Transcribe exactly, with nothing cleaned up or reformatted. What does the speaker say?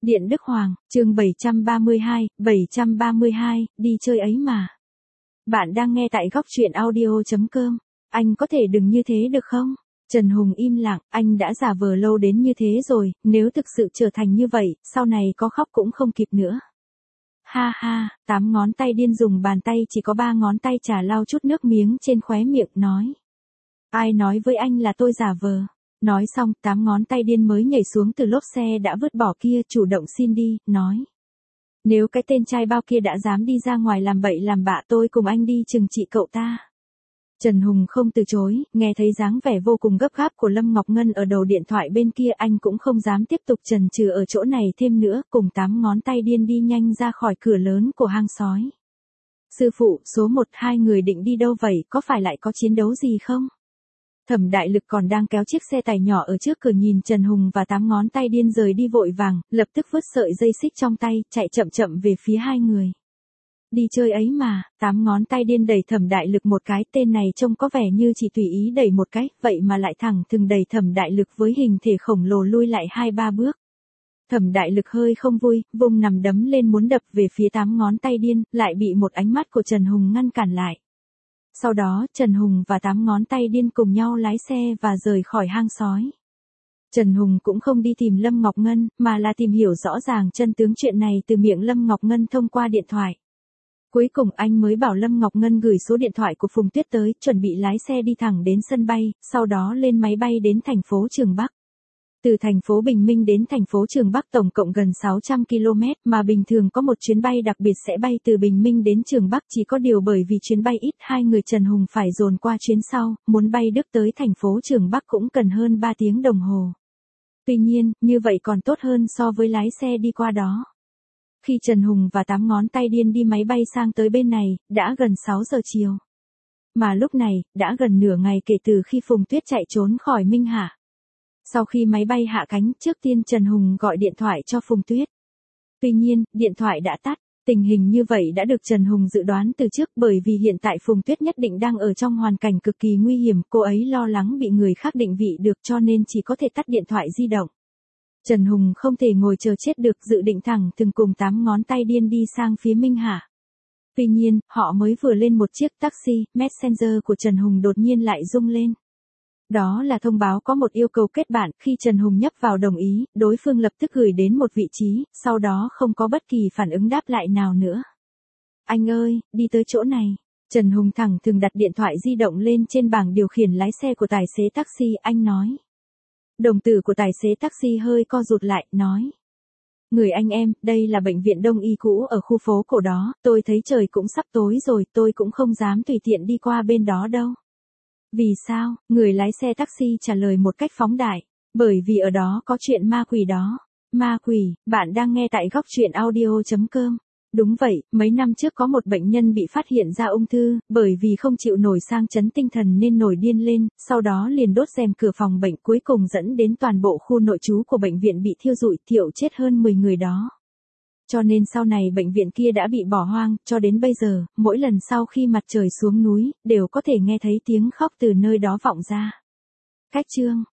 Điện Đức Hoàng, chương bảy trăm ba mươi hai, bảy trăm ba mươi hai, đi chơi ấy mà. Bạn đang nghe tại góc truyện audio chấm com. Anh có thể đừng như thế được không? Trần Hùng im lặng, anh đã giả vờ lâu đến như thế rồi, nếu thực sự trở thành như vậy, sau này có khóc cũng không kịp nữa. Ha ha, tám ngón tay điên dùng bàn tay chỉ có ba ngón tay trà lau chút nước miếng trên khóe miệng, nói. Ai nói với anh là tôi giả vờ? Nói xong, tám ngón tay điên mới nhảy xuống từ lốp xe đã vứt bỏ kia, chủ động xin đi, nói. Nếu cái tên trai bao kia đã dám đi ra ngoài làm bậy làm bạ, tôi cùng anh đi trừng trị cậu ta. Trần Hùng không từ chối, nghe thấy dáng vẻ vô cùng gấp gáp của Lâm Ngọc Ngân ở đầu điện thoại bên kia, anh cũng không dám tiếp tục chần chừ ở chỗ này thêm nữa, cùng tám ngón tay điên đi nhanh ra khỏi cửa lớn của hang sói. Sư phụ, số một, hai người định đi đâu vậy, có phải lại có chiến đấu gì không? Thẩm Đại Lực còn đang kéo chiếc xe tải nhỏ ở trước cửa nhìn Trần Hùng và tám ngón tay điên rời đi vội vàng, lập tức vứt sợi dây xích trong tay, chạy chậm chậm về phía hai người. Đi chơi ấy mà, tám ngón tay điên đẩy Thẩm Đại Lực một cái, tên này trông có vẻ như chỉ tùy ý đẩy một cái, vậy mà lại thẳng thừng đẩy Thẩm Đại Lực với hình thể khổng lồ lui lại hai ba bước. Thẩm Đại Lực hơi không vui, vung nằm đấm lên muốn đập về phía tám ngón tay điên, lại bị một ánh mắt của Trần Hùng ngăn cản lại. Sau đó, Trần Hùng và tám ngón tay điên cùng nhau lái xe và rời khỏi hang sói. Trần Hùng cũng không đi tìm Lâm Ngọc Ngân, mà là tìm hiểu rõ ràng chân tướng chuyện này từ miệng Lâm Ngọc Ngân thông qua điện thoại. Cuối cùng anh mới bảo Lâm Ngọc Ngân gửi số điện thoại của Phùng Tuyết tới, chuẩn bị lái xe đi thẳng đến sân bay, sau đó lên máy bay đến thành phố Trường Bắc. Từ thành phố Bình Minh đến thành phố Trường Bắc tổng cộng gần sáu trăm ki lô mét, mà bình thường có một chuyến bay đặc biệt sẽ bay từ Bình Minh đến Trường Bắc, chỉ có điều bởi vì chuyến bay ít, hai người Trần Hùng phải dồn qua chuyến sau, muốn bay Đức tới thành phố Trường Bắc cũng cần hơn ba tiếng đồng hồ. Tuy nhiên, như vậy còn tốt hơn so với lái xe đi qua đó. Khi Trần Hùng và tám ngón tay điên đi máy bay sang tới bên này, đã gần sáu giờ chiều. Mà lúc này, đã gần nửa ngày kể từ khi Phùng Tuyết chạy trốn khỏi Minh Hạ. Sau khi máy bay hạ cánh, trước tiên Trần Hùng gọi điện thoại cho Phùng Tuyết. Tuy nhiên, điện thoại đã tắt. Tình hình như vậy đã được Trần Hùng dự đoán từ trước, bởi vì hiện tại Phùng Tuyết nhất định đang ở trong hoàn cảnh cực kỳ nguy hiểm, cô ấy lo lắng bị người khác định vị được cho nên chỉ có thể tắt điện thoại di động. Trần Hùng không thể ngồi chờ chết được, dự định thẳng thừng cùng tám ngón tay điên đi sang phía Minh Hà. Tuy nhiên, họ mới vừa lên một chiếc taxi, Messenger của Trần Hùng đột nhiên lại rung lên. Đó là thông báo có một yêu cầu kết bạn, khi Trần Hùng nhấp vào đồng ý, đối phương lập tức gửi đến một vị trí, sau đó không có bất kỳ phản ứng đáp lại nào nữa. Anh ơi, đi tới chỗ này. Trần Hùng thẳng thừng đặt điện thoại di động lên trên bảng điều khiển lái xe của tài xế taxi, anh nói. Đồng tử của tài xế taxi hơi co rụt lại, nói. Người anh em, đây là bệnh viện Đông Y cũ ở khu phố cổ đó, tôi thấy trời cũng sắp tối rồi, tôi cũng không dám tùy tiện đi qua bên đó đâu. Vì sao? Người lái xe taxi trả lời một cách phóng đại. Bởi vì ở đó có chuyện ma quỷ đó. Ma quỷ, bạn đang nghe tại góc truyện audio chấm com. Đúng vậy, mấy năm trước có một bệnh nhân bị phát hiện ra ung thư, bởi vì không chịu nổi sang chấn tinh thần nên nổi điên lên, sau đó liền đốt rèm cửa phòng bệnh, cuối cùng dẫn đến toàn bộ khu nội trú của bệnh viện bị thiêu rụi, thiêu chết hơn mười người đó. Cho nên sau này bệnh viện kia đã bị bỏ hoang, cho đến bây giờ, mỗi lần sau khi mặt trời xuống núi, đều có thể nghe thấy tiếng khóc từ nơi đó vọng ra. Cách chương